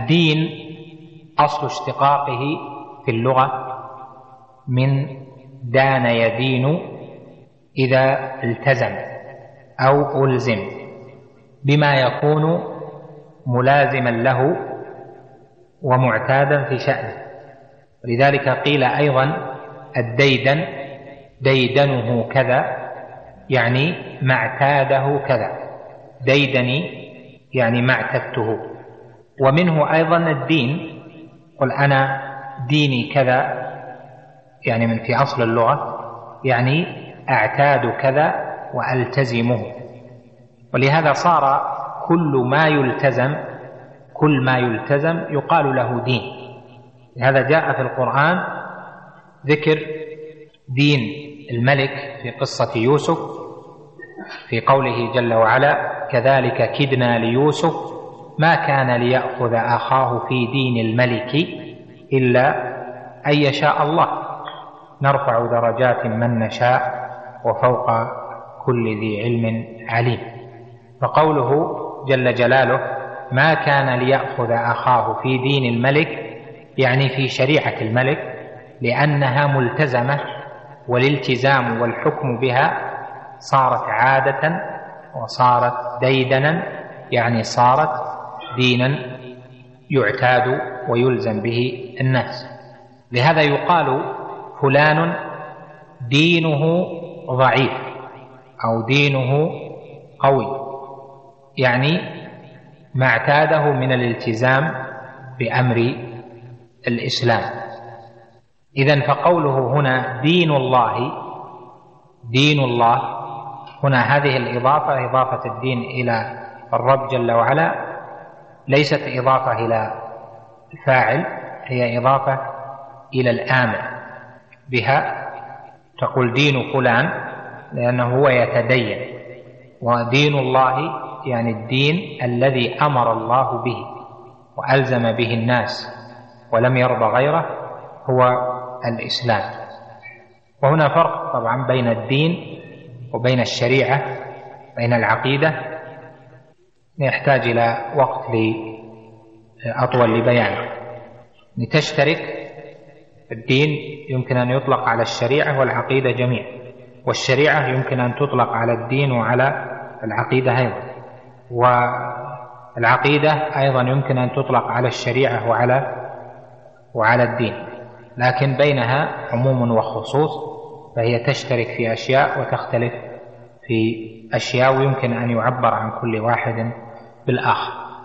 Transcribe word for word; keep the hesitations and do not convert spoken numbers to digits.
الدين أصل اشتقاقه في اللغة من دان يدين إذا التزم أو ألزم بما يكون ملازما له ومعتادا في شأنه. ولذلك قيل أيضا الديدن ديدنه كذا، يعني ما اعتاده كذا، ديدني يعني ما اعتدته. ومنه أيضا الدين، قل أنا ديني كذا، يعني من في أصل اللغة يعني أعتاد كذا وألتزمه. ولهذا صار كل ما يلتزم كل ما يلتزم يقال له دين. لهذا جاء في القرآن ذكر دين الملك في قصة يوسف في قوله جل وعلا: كذلك كدنا ليوسف ما كان ليأخذ أخاه في دين الملك إلا أن يشاء الله نرفع درجات من نشاء وفوق كل ذي علم عليم. فقوله جل جلاله ما كان ليأخذ أخاه في دين الملك يعني في شريعة الملك، لأنها ملتزمة، والالتزام والحكم بها صارت عادة وصارت ديدنا، يعني صارت دينا يعتاد ويلزم به الناس. لهذا يقال فلان دينه ضعيف أو دينه قوي، يعني ما اعتاده من الالتزام بأمر الإسلام. إذن فقوله هنا دين الله دين الله هنا هذه الإضافة إضافة الدين إلى الرب جل وعلا ليست إضافة إلى الفاعل، هي إضافة إلى الآمر بها. تقول دين فلان لأنه هو يتدين، ودين الله يعني الدين الذي أمر الله به وألزم به الناس ولم يرضى غيره هو الإسلام. وهنا فرق طبعا بين الدين وبين الشريعة، بين العقيدة، يحتاج إلى وقت أطول لبيانه. لتشترك الدين يمكن أن يطلق على الشريعة والعقيدة جميعا، والشريعة يمكن أن تطلق على الدين وعلى العقيدة أيضا، والعقيدة أيضا يمكن أن تطلق على الشريعة وعلى وعلى الدين، لكن بينها عموم وخصوص، فهي تشترك في أشياء وتختلف في أشياء، ويمكن أن يعبر عن كل واحد بالآخر.